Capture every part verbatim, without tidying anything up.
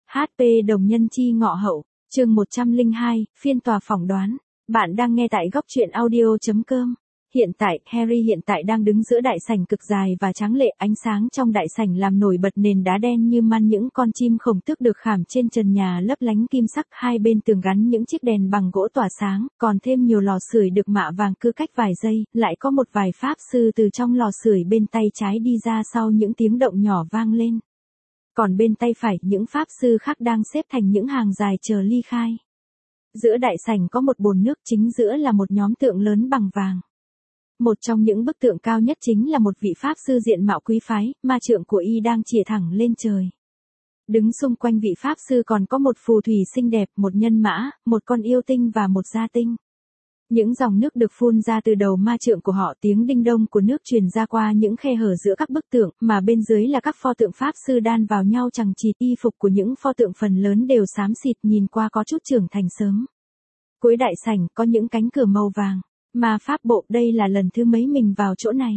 hát pê đồng nhân chi ngọ hậu, chương một trăm lẻ hai, phiên tòa phỏng đoán. Bạn đang nghe tại góc truyện audio chấm com. Hiện tại, Harry hiện tại đang đứng giữa đại sảnh cực dài và tráng lệ, ánh sáng trong đại sảnh làm nổi bật nền đá đen như man, những con chim khổng tước được khảm trên trần nhà lấp lánh kim sắc, hai bên tường gắn những chiếc đèn bằng gỗ tỏa sáng, còn thêm nhiều lò sưởi được mạ vàng cứ cách vài giây, lại có một vài pháp sư từ trong lò sưởi bên tay trái đi ra sau những tiếng động nhỏ vang lên. Còn bên tay phải, những pháp sư khác đang xếp thành những hàng dài chờ ly khai. Giữa đại sảnh có một bồn nước, chính giữa là một nhóm tượng lớn bằng vàng. Một trong những bức tượng cao nhất chính là một vị pháp sư diện mạo quý phái, ma trượng của y đang chìa thẳng lên trời. Đứng xung quanh vị pháp sư còn có một phù thủy xinh đẹp, một nhân mã, một con yêu tinh và một gia tinh. Những dòng nước được phun ra từ đầu ma trượng của họ, tiếng đinh đông của nước truyền ra qua những khe hở giữa các bức tượng, mà bên dưới là các pho tượng pháp sư đan vào nhau chằng chịt. Y phục của những pho tượng phần lớn đều xám xịt, nhìn qua có chút trưởng thành sớm. Cuối đại sảnh có những cánh cửa màu vàng. Ma pháp bộ, đây là lần thứ mấy mình vào chỗ này?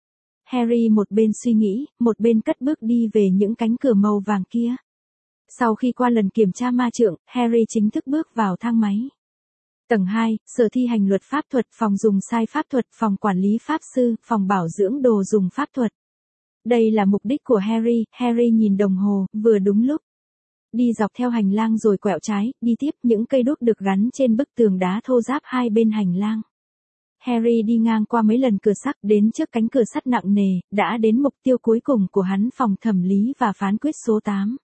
Harry một bên suy nghĩ, một bên cất bước đi về những cánh cửa màu vàng kia. Sau khi qua lần kiểm tra ma trượng, Harry chính thức bước vào thang máy. Tầng hai, sở thi hành luật pháp thuật, phòng dùng sai pháp thuật, phòng quản lý pháp sư, phòng bảo dưỡng đồ dùng pháp thuật. Đây là mục đích của Harry. Harry nhìn đồng hồ, vừa đúng lúc. Đi dọc theo hành lang rồi quẹo trái, đi tiếp, những cây đuốc được gắn trên bức tường đá thô ráp hai bên hành lang. Harry đi ngang qua mấy lần cửa sắt, đến trước cánh cửa sắt nặng nề, đã đến mục tiêu cuối cùng của hắn, phòng thẩm lý và phán quyết số tám.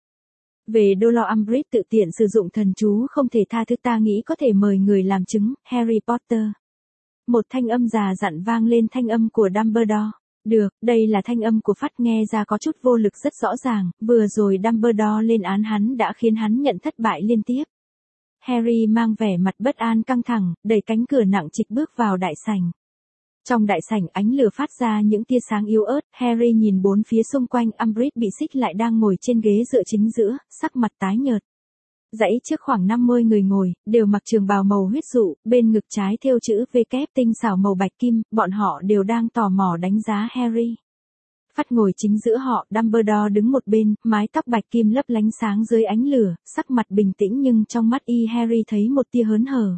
Về Dolor Umbridge tự tiện sử dụng thần chú không thể tha thứ, ta nghĩ có thể mời người làm chứng, Harry Potter. Một thanh âm già dặn vang lên, thanh âm của Dumbledore. Được, đây là thanh âm của Phát, nghe ra có chút vô lực rất rõ ràng, vừa rồi Dumbledore lên án hắn đã khiến hắn nhận thất bại liên tiếp. Harry mang vẻ mặt bất an căng thẳng, đẩy cánh cửa nặng trịch bước vào đại sảnh. Trong đại sảnh, ánh lửa phát ra những tia sáng yếu ớt. Harry nhìn bốn phía xung quanh, Umbridge bị xích lại đang ngồi trên ghế dựa chính giữa, sắc mặt tái nhợt. Dãy trước khoảng năm mươi người ngồi, đều mặc trường bào màu huyết dụ, bên ngực trái thêu chữ V kép tinh xảo màu bạch kim, bọn họ đều đang tò mò đánh giá Harry. Phát ngồi chính giữa họ, Dumbledore đứng một bên, mái tóc bạch kim lấp lánh sáng dưới ánh lửa, sắc mặt bình tĩnh nhưng trong mắt y Harry thấy một tia hớn hở.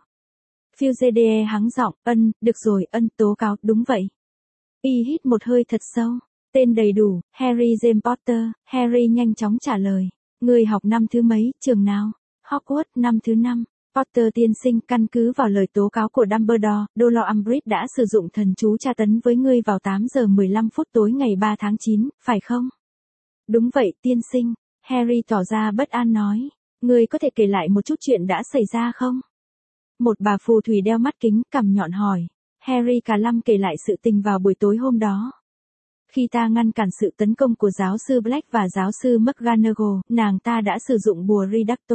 Fugede hắng giọng, ân, được rồi, ân, tố cáo, đúng vậy. Y hít một hơi thật sâu. Tên đầy đủ, Harry James Potter. Harry nhanh chóng trả lời. Người học năm thứ mấy, trường nào? Hogwarts, năm thứ năm. Potter tiên sinh, căn cứ vào lời tố cáo của Dumbledore, Dolor Umbridge đã sử dụng thần chú tra tấn với ngươi vào tám giờ mười lăm phút tối ngày ba tháng chín, phải không? Đúng vậy, tiên sinh. Harry tỏ ra bất an nói. Ngươi có thể kể lại một chút chuyện đã xảy ra không? Một bà phù thủy đeo mắt kính, cằm nhọn hỏi. Harry cả lăm kể lại sự tình vào buổi tối hôm đó. Khi ta ngăn cản sự tấn công của giáo sư Black và giáo sư McGonagall, nàng ta đã sử dụng bùa Redacto.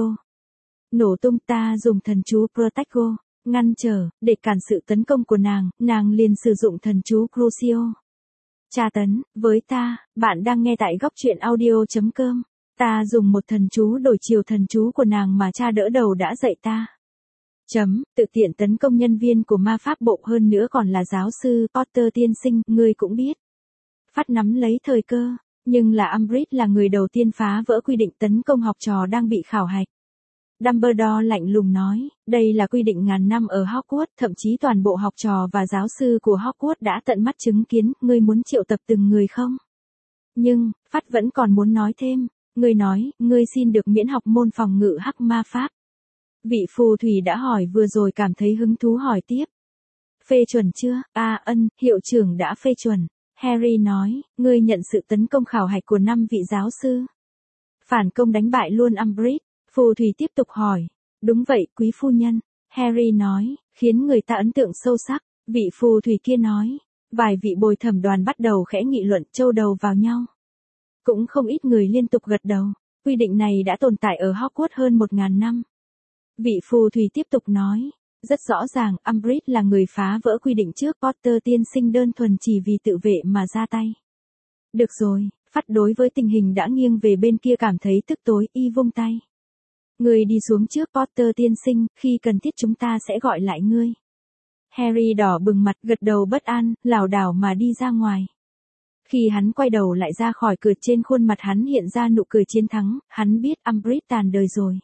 Nổ tung, ta dùng thần chú Protego, ngăn trở, để cản sự tấn công của nàng, nàng liền sử dụng thần chú Crucio. Tra tấn, với ta, bạn đang nghe tại góc truyện audio chấm com. Ta dùng một thần chú đổi chiều thần chú của nàng mà cha đỡ đầu đã dạy ta. Chấm, tự tiện tấn công nhân viên của ma pháp bộ, hơn nữa còn là giáo sư Potter tiên sinh, ngươi cũng biết. Phát nắm lấy thời cơ, nhưng là Umbridge là người đầu tiên phá vỡ quy định tấn công học trò đang bị khảo hạch. Dumbledore lạnh lùng nói, đây là quy định ngàn năm ở Hogwarts, thậm chí toàn bộ học trò và giáo sư của Hogwarts đã tận mắt chứng kiến, ngươi muốn triệu tập từng người không? Nhưng, Phát vẫn còn muốn nói thêm, ngươi nói, ngươi xin được miễn học môn phòng ngự hắc ma pháp. Vị phù thủy đã hỏi vừa rồi cảm thấy hứng thú hỏi tiếp. Phê chuẩn chưa? À, ân, hiệu trưởng đã phê chuẩn. Harry nói, ngươi nhận sự tấn công khảo hạch của năm vị giáo sư. Phản công đánh bại luôn Umbridge. Phù thủy tiếp tục hỏi. Đúng vậy, quý phu nhân. Harry nói, khiến người ta ấn tượng sâu sắc. Vị phù thủy kia nói. Vài vị bồi thẩm đoàn bắt đầu khẽ nghị luận, châu đầu vào nhau. Cũng không ít người liên tục gật đầu. Quy định này đã tồn tại ở Hogwarts hơn một ngàn năm. Vị phù thủy tiếp tục nói. Rất rõ ràng, Umbridge là người phá vỡ quy định trước, Potter tiên sinh đơn thuần chỉ vì tự vệ mà ra tay. Được rồi, Phát đối với tình hình đã nghiêng về bên kia cảm thấy tức tối, y vung tay. Người đi xuống trước, Potter tiên sinh, khi cần thiết chúng ta sẽ gọi lại ngươi. Harry đỏ bừng mặt, gật đầu bất an, lảo đảo mà đi ra ngoài. Khi hắn quay đầu lại ra khỏi cửa, trên khuôn mặt hắn hiện ra nụ cười chiến thắng, hắn biết Umbridge tàn đời rồi.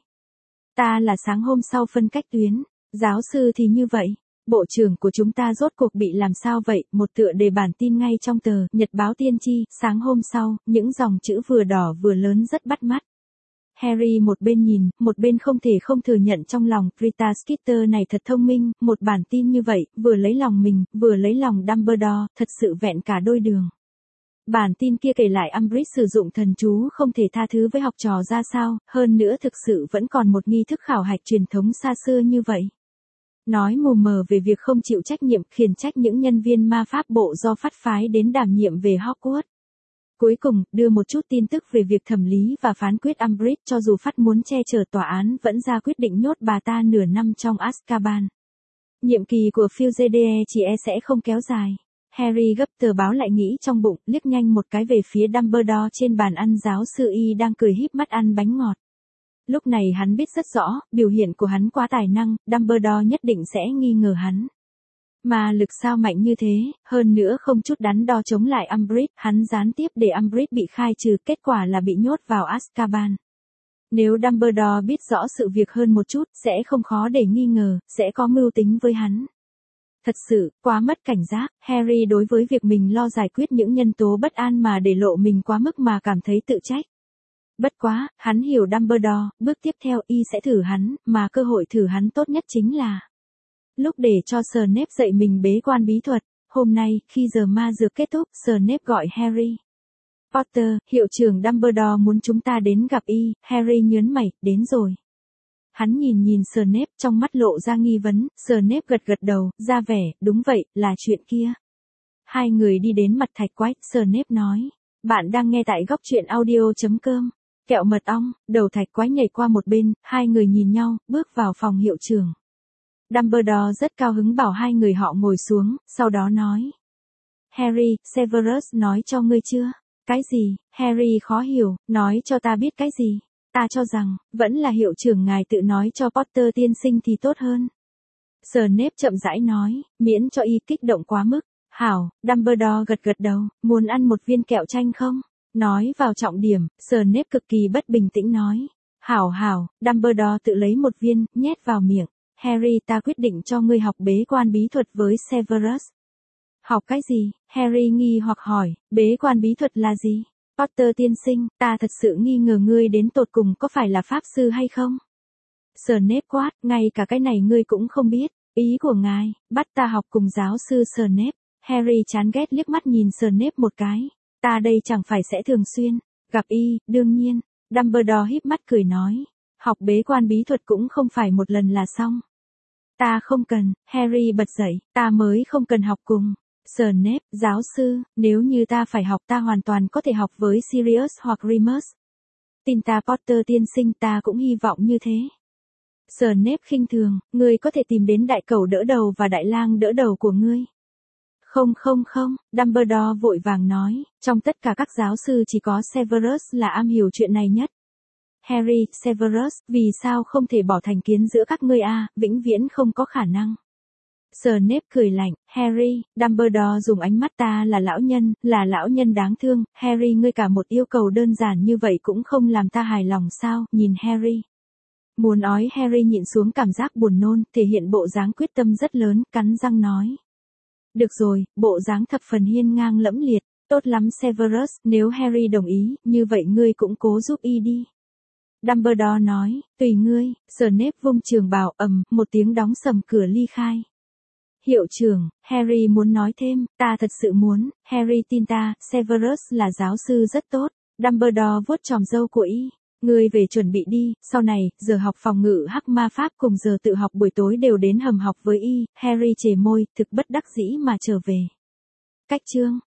Ta là sáng hôm sau phân cách tuyến, giáo sư thì như vậy. Bộ trưởng của chúng ta rốt cuộc bị làm sao vậy? Một tựa đề bản tin ngay trong tờ Nhật báo Tiên tri, sáng hôm sau, những dòng chữ vừa đỏ vừa lớn rất bắt mắt. Harry một bên nhìn, một bên không thể không thừa nhận trong lòng, Rita Skeeter này thật thông minh, một bản tin như vậy, vừa lấy lòng mình, vừa lấy lòng Dumbledore, thật sự vẹn cả đôi đường. Bản tin kia kể lại Umbridge sử dụng thần chú không thể tha thứ với học trò ra sao, hơn nữa thực sự vẫn còn một nghi thức khảo hạch truyền thống xa xưa như vậy. Nói mù mờ về việc không chịu trách nhiệm, khiển trách những nhân viên ma pháp bộ do phát phái đến đảm nhiệm về Hogwarts. Cuối cùng, đưa một chút tin tức về việc thẩm lý và phán quyết Umbridge, cho dù phát muốn che chở tòa án vẫn ra quyết định nhốt bà ta nửa năm trong Azkaban. Nhiệm kỳ của Fugede chỉ e sẽ không kéo dài. Harry gấp tờ báo lại nghĩ trong bụng, liếc nhanh một cái về phía Dumbledore trên bàn ăn, giáo sư Y đang cười híp mắt ăn bánh ngọt. Lúc này hắn biết rất rõ, biểu hiện của hắn quá tài năng, Dumbledore nhất định sẽ nghi ngờ hắn. Mà lực sao mạnh như thế, hơn nữa không chút đắn đo chống lại Umbridge, hắn gián tiếp để Umbridge bị khai trừ, kết quả là bị nhốt vào Azkaban. Nếu Dumbledore biết rõ sự việc hơn một chút, sẽ không khó để nghi ngờ, sẽ có mưu tính với hắn. Thật sự, quá mất cảnh giác, Harry đối với việc mình lo giải quyết những nhân tố bất an mà để lộ mình quá mức mà cảm thấy tự trách. Bất quá, hắn hiểu Dumbledore, bước tiếp theo Y sẽ thử hắn, mà cơ hội thử hắn tốt nhất chính là lúc để cho Snape dạy mình bế quan bí thuật. Hôm nay, khi giờ ma dược kết thúc, Snape gọi Harry. Potter, hiệu trưởng Dumbledore muốn chúng ta đến gặp Y. Harry nhớn mày, đến rồi. Hắn nhìn nhìn Snape, trong mắt lộ ra nghi vấn. Snape gật gật đầu, ra vẻ, đúng vậy, là chuyện kia. Hai người đi đến mặt thạch quái, Snape nói. Bạn đang nghe tại góc truyện audio chấm com. Kẹo mật ong, đầu thạch quái nhảy qua một bên, hai người nhìn nhau, bước vào phòng hiệu trưởng. Dumbledore rất cao hứng bảo hai người họ ngồi xuống, sau đó nói. Harry, Severus nói cho ngươi chưa? Cái gì? Harry khó hiểu, nói cho ta biết cái gì? Ta cho rằng, vẫn là hiệu trưởng ngài tự nói cho Potter tiên sinh thì tốt hơn. Snape chậm rãi nói, miễn cho Y kích động quá mức. Hảo, Dumbledore gật gật đầu, muốn ăn một viên kẹo chanh không? Nói vào trọng điểm, Snape cực kỳ bất bình tĩnh nói. Hảo hảo, Dumbledore tự lấy một viên, nhét vào miệng. Harry, ta quyết định cho ngươi học bế quan bí thuật với Severus. Học cái gì? Harry nghi hoặc hỏi, bế quan bí thuật là gì? Potter tiên sinh, ta thật sự nghi ngờ ngươi đến tột cùng có phải là pháp sư hay không? Snape quát, ngay cả cái này ngươi cũng không biết. Ý của ngài, bắt ta học cùng giáo sư Snape. Harry chán ghét liếc mắt nhìn Snape một cái. Ta đây chẳng phải sẽ thường xuyên gặp Y, đương nhiên. Dumbledore híp mắt cười nói. Học bế quan bí thuật cũng không phải một lần là xong. Ta không cần, Harry bật dậy, ta mới không cần học cùng. Snape, giáo sư, nếu như ta phải học ta hoàn toàn có thể học với Sirius hoặc Remus. Tin ta Potter tiên sinh, ta cũng hy vọng như thế. Snape khinh thường, ngươi có thể tìm đến đại cẩu đỡ đầu và đại lang đỡ đầu của ngươi. Không không không, Dumbledore vội vàng nói, trong tất cả các giáo sư chỉ có Severus là am hiểu chuyện này nhất. Harry, Severus, vì sao không thể bỏ thành kiến giữa các ngươi a, vĩnh viễn không có khả năng. Snape cười lạnh, Harry, Dumbledore dùng ánh mắt ta là lão nhân, là lão nhân đáng thương, Harry ngươi cả một yêu cầu đơn giản như vậy cũng không làm ta hài lòng sao, nhìn Harry. Muốn ói Harry nhịn xuống cảm giác buồn nôn, thể hiện bộ dáng quyết tâm rất lớn, cắn răng nói. Được rồi, bộ dáng thập phần hiên ngang lẫm liệt, tốt lắm Severus, nếu Harry đồng ý, như vậy ngươi cũng cố giúp Y đi. Dumbledore nói, tùy ngươi. Snape vung trường bào, ầm, một tiếng đóng sầm cửa ly khai. Hiệu trưởng, Harry muốn nói thêm, ta thật sự muốn, Harry tin ta, Severus là giáo sư rất tốt. Dumbledore vuốt chòm râu của Y. Ngươi về chuẩn bị đi, sau này, giờ học phòng ngự hắc ma pháp cùng giờ tự học buổi tối đều đến hầm học với Y. Harry chề môi, thực bất đắc dĩ mà trở về. Cách chương